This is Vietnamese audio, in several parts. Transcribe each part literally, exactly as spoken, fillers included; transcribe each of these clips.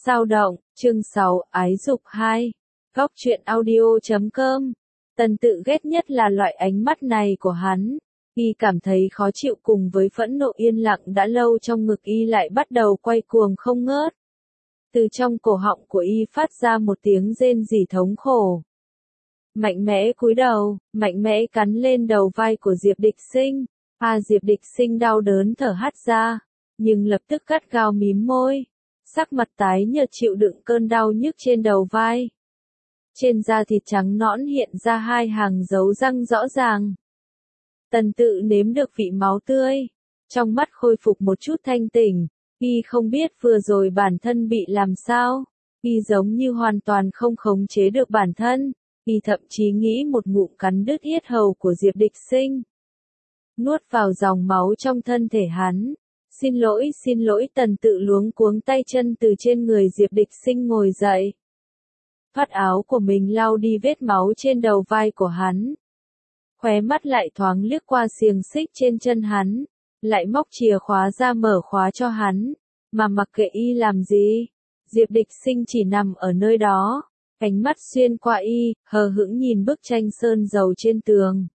Sao động, chương sáu, ái dục hai. Góc truyện audio chấm com. Tần Tự ghét nhất là loại ánh mắt này của hắn. Y cảm thấy khó chịu cùng với phẫn nộ yên lặng đã lâu trong ngực y lại bắt đầu quay cuồng không ngớt. Từ trong cổ họng của y phát ra một tiếng rên rỉ thống khổ. Mạnh mẽ cúi đầu, mạnh mẽ cắn lên đầu vai của Diệp Địch Sinh. À Diệp Địch Sinh đau đớn thở hắt ra, nhưng lập tức gắt gao mím môi. Sắc mặt tái nhợt chịu đựng cơn đau nhức trên đầu vai. Trên da thịt trắng nõn hiện ra hai hàng dấu răng rõ ràng. Tần Tự nếm được vị máu tươi, trong mắt khôi phục một chút thanh tỉnh. Y không biết vừa rồi bản thân bị làm sao. Y giống như hoàn toàn không khống chế được bản thân. Y thậm chí nghĩ một ngụm cắn đứt yết hầu của Diệp Địch Sinh. Nuốt vào dòng máu trong thân thể hắn. Xin lỗi, xin lỗi. Tần Tự luống cuống tay chân từ trên người Diệp Địch Sinh ngồi dậy. Thoát áo của mình lau đi vết máu trên đầu vai của hắn. Khóe mắt lại thoáng liếc qua xiềng xích trên chân hắn. Lại móc chìa khóa ra mở khóa cho hắn. Mà mặc kệ y làm gì. Diệp Địch Sinh chỉ nằm ở nơi đó. Ánh mắt xuyên qua y, hờ hững nhìn bức tranh sơn dầu trên tường.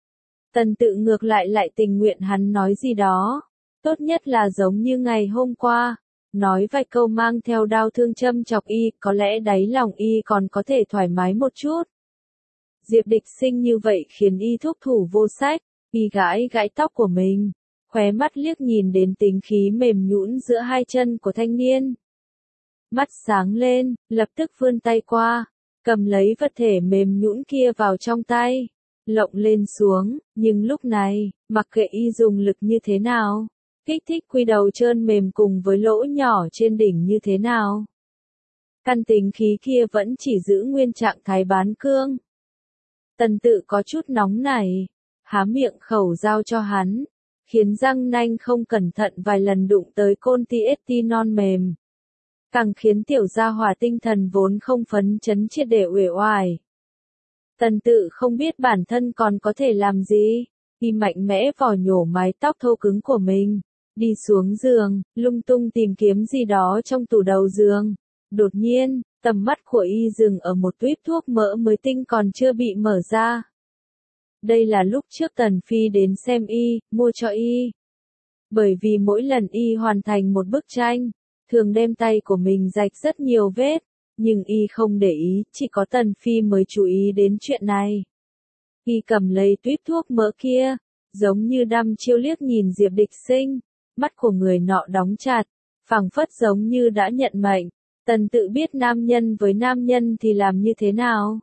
Tần Tự ngược lại lại tình nguyện hắn nói gì đó. Tốt nhất là giống như ngày hôm qua. Nói vài câu mang theo đau thương châm chọc y, có lẽ đáy lòng y còn có thể thoải mái một chút. Diệp Địch Sinh như vậy khiến y thúc thủ vô sách. Y gãi gãi tóc của mình. Khóe mắt liếc nhìn đến tính khí mềm nhũn giữa hai chân của thanh niên. Mắt sáng lên, lập tức vươn tay qua, cầm lấy vật thể mềm nhũn kia vào trong tay, lộng lên xuống, nhưng lúc này, mặc kệ y dùng lực như thế nào, kích thích quy đầu trơn mềm cùng với lỗ nhỏ trên đỉnh như thế nào. Căn tính khí kia vẫn chỉ giữ nguyên trạng thái bán cương. Tần Tự có chút nóng nảy, há miệng khẩu giao cho hắn, khiến răng nanh không cẩn thận vài lần đụng tới côn ti ét ti non mềm. Càng khiến tiểu gia hỏa tinh thần vốn không phấn chấn triệt để uể oải. Tần Tự không biết bản thân còn có thể làm gì, y mạnh mẽ vò nhổ mái tóc thô cứng của mình, đi xuống giường, lung tung tìm kiếm gì đó trong tủ đầu giường. Đột nhiên, tầm mắt của y dừng ở một tuýp thuốc mỡ mới tinh còn chưa bị mở ra. Đây là lúc trước Tần Phi đến xem y, mua cho y. Bởi vì mỗi lần y hoàn thành một bức tranh, thường đem tay của mình rạch rất nhiều vết, nhưng y không để ý, chỉ có Tần Phi mới chú ý đến chuyện này. Y cầm lấy tuýp thuốc mỡ kia, giống như đăm chiêu liếc nhìn Diệp Địch Sinh, mắt của người nọ đóng chặt, phảng phất giống như đã nhận mệnh. Tần Tự biết nam nhân với nam nhân thì làm như thế nào.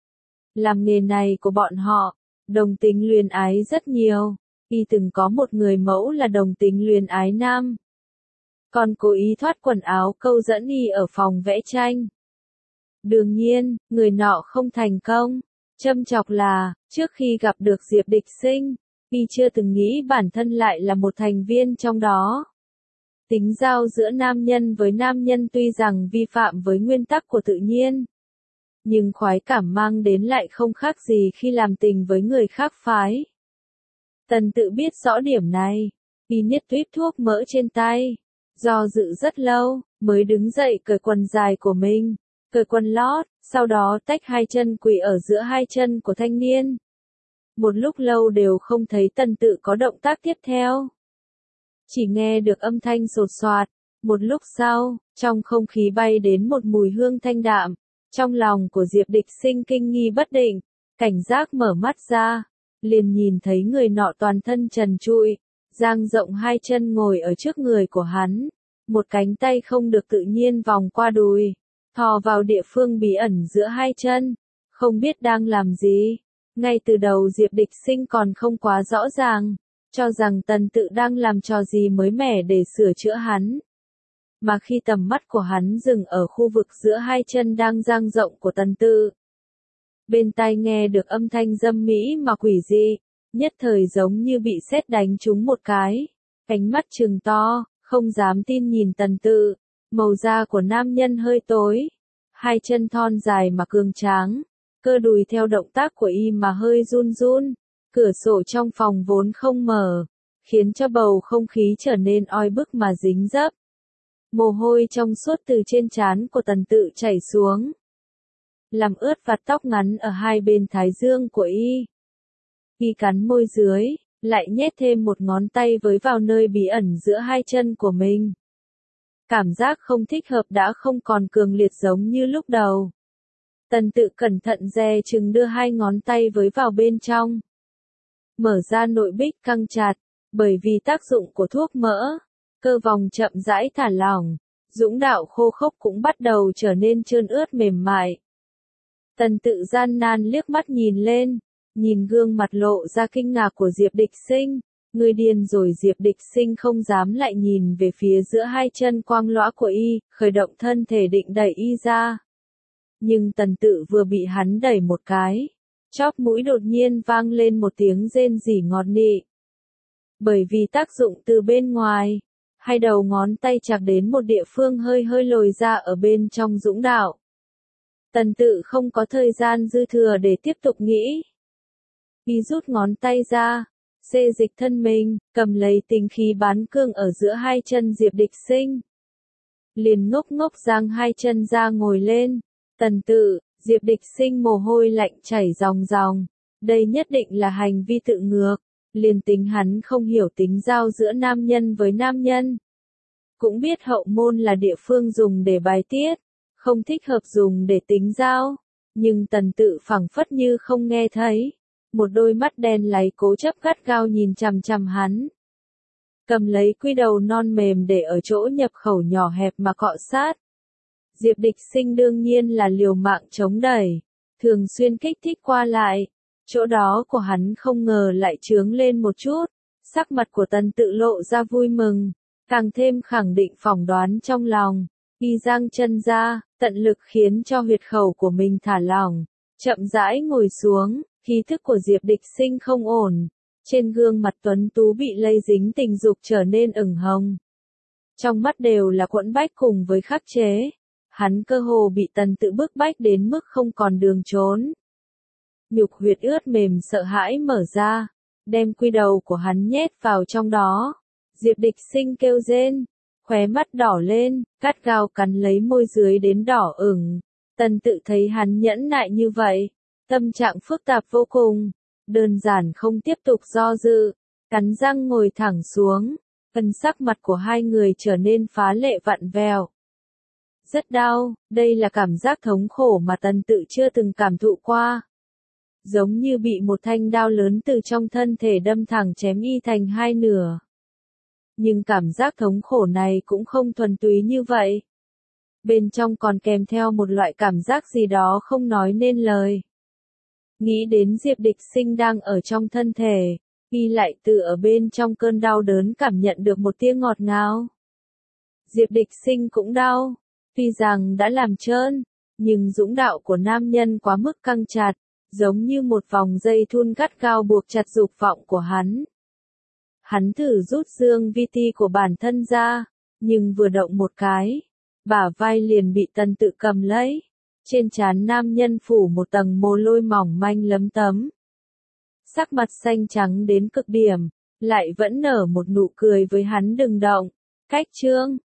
Làm nghề này của bọn họ, đồng tính luyến ái rất nhiều, y từng có một người mẫu là đồng tính luyến ái nam. Còn cố ý thoát quần áo câu dẫn y ở phòng vẽ tranh. Đương nhiên, người nọ không thành công. Châm chọc là, trước khi gặp được Diệp Địch Sinh, y chưa từng nghĩ bản thân lại là một thành viên trong đó. Tính giao giữa nam nhân với nam nhân tuy rằng vi phạm với nguyên tắc của tự nhiên, nhưng khoái cảm mang đến lại không khác gì khi làm tình với người khác phái. Tần Tự biết rõ điểm này, y niết tuýp thuốc mỡ trên tay, do dự rất lâu, mới đứng dậy cởi quần dài của mình, cởi quần lót, sau đó tách hai chân quỳ ở giữa hai chân của thanh niên. Một lúc lâu đều không thấy Tần Tự có động tác tiếp theo. Chỉ nghe được âm thanh sột soạt, một lúc sau, trong không khí bay đến một mùi hương thanh đạm. Trong lòng của Diệp Địch Sinh kinh nghi bất định, cảnh giác mở mắt ra, liền nhìn thấy người nọ toàn thân trần trụi, dang rộng hai chân ngồi ở trước người của hắn, một cánh tay không được tự nhiên vòng qua đùi, thò vào địa phương bí ẩn giữa hai chân, không biết đang làm gì. Ngay từ đầu Diệp Địch Sinh còn không quá rõ ràng, cho rằng Tần Tự đang làm trò gì mới mẻ để sửa chữa hắn. Mà khi tầm mắt của hắn dừng ở khu vực giữa hai chân đang dang rộng của Tần Tự, bên tai nghe được âm thanh dâm mỹ mà quỷ dị, nhất thời giống như bị sét đánh trúng một cái, ánh mắt trừng to, không dám tin nhìn Tần Tự. Màu da của nam nhân hơi tối, hai chân thon dài mà cường tráng, cơ đùi theo động tác của y mà hơi run run. Cửa sổ trong phòng vốn không mở, khiến cho bầu không khí trở nên oi bức mà dính dấp. Mồ hôi trong suốt từ trên trán của Tần Tự chảy xuống, làm ướt vạt tóc ngắn ở hai bên thái dương của y. Y cắn môi dưới, lại nhét thêm một ngón tay với vào nơi bí ẩn giữa hai chân của mình. Cảm giác không thích hợp đã không còn cường liệt giống như lúc đầu. Tần Tự cẩn thận dè chừng đưa hai ngón tay với vào bên trong. Mở ra nội bích căng chặt, bởi vì tác dụng của thuốc mỡ, cơ vòng chậm rãi thả lỏng, dũng đạo khô khốc cũng bắt đầu trở nên trơn ướt mềm mại. Tần Tự gian nan liếc mắt nhìn lên, nhìn gương mặt lộ ra kinh ngạc của Diệp Địch Sinh. Người điên rồi. Diệp Địch Sinh không dám lại nhìn về phía giữa hai chân quang lõa của y, khởi động thân thể định đẩy y ra. Nhưng Tần Tự vừa bị hắn đẩy một cái, chóp mũi đột nhiên vang lên một tiếng rên rỉ ngọt nị. Bởi vì tác dụng từ bên ngoài, hai đầu ngón tay chạc đến một địa phương hơi hơi lồi ra ở bên trong dũng đạo. Tần Tự không có thời gian dư thừa để tiếp tục nghĩ. Y rút ngón tay ra, xê dịch thân mình, cầm lấy tinh khí bán cương ở giữa hai chân Diệp Địch Sinh. Liền ngốc ngốc giang hai chân ra ngồi lên. Tần Tự, Diệp Địch Sinh mồ hôi lạnh chảy ròng ròng. Đây nhất định là hành vi tự ngược. Liền tính hắn không hiểu tính giao giữa nam nhân với nam nhân. Cũng biết hậu môn là địa phương dùng để bài tiết, không thích hợp dùng để tính giao. Nhưng Tần Tự phảng phất như không nghe thấy. Một đôi mắt đen láy cố chấp gắt gao nhìn chằm chằm hắn. Cầm lấy quy đầu non mềm để ở chỗ nhập khẩu nhỏ hẹp mà cọ sát. Diệp Địch Sinh đương nhiên là liều mạng chống đẩy, thường xuyên kích thích qua lại. Chỗ đó của hắn không ngờ lại trướng lên một chút. Sắc mặt của Tần Tự lộ ra vui mừng, càng thêm khẳng định phỏng đoán trong lòng. Y giang chân ra, tận lực khiến cho huyệt khẩu của mình thả lỏng, chậm rãi ngồi xuống. Khí thức của Diệp Địch Sinh không ổn, trên gương mặt tuấn tú bị lây dính tình dục trở nên ửng hồng. Trong mắt đều là quẫn bách cùng với khắc chế, hắn cơ hồ bị Tần Tự bức bách đến mức không còn đường trốn. Nhục huyệt ướt mềm sợ hãi mở ra, đem quy đầu của hắn nhét vào trong đó. Diệp Địch Sinh kêu rên, khóe mắt đỏ lên, gắt gao cắn lấy môi dưới đến đỏ ửng. Tần Tự thấy hắn nhẫn nại như vậy, tâm trạng phức tạp vô cùng, đơn giản không tiếp tục do dự, cắn răng ngồi thẳng xuống, phần sắc mặt của hai người trở nên phá lệ vặn vẹo. Rất đau, đây là cảm giác thống khổ mà Tần Tự chưa từng cảm thụ qua. Giống như bị một thanh đao lớn từ trong thân thể đâm thẳng chém y thành hai nửa. Nhưng cảm giác thống khổ này cũng không thuần túy như vậy. Bên trong còn kèm theo một loại cảm giác gì đó không nói nên lời. Nghĩ đến Diệp Địch Sinh đang ở trong thân thể, y lại từ ở bên trong cơn đau đớn cảm nhận được một tia ngọt ngào. Diệp Địch Sinh cũng đau, tuy rằng đã làm trơn, nhưng dũng đạo của nam nhân quá mức căng chặt, giống như một vòng dây thun gắt gao buộc chặt dục vọng của hắn. Hắn thử rút dương vi ti của bản thân ra, nhưng vừa động một cái, bả vai liền bị Tần Tự cầm lấy. Trên trán nam nhân phủ một tầng mồ hôi mỏng manh lấm tấm. Sắc mặt xanh trắng đến cực điểm, lại vẫn nở một nụ cười với hắn đừng động. Cách chương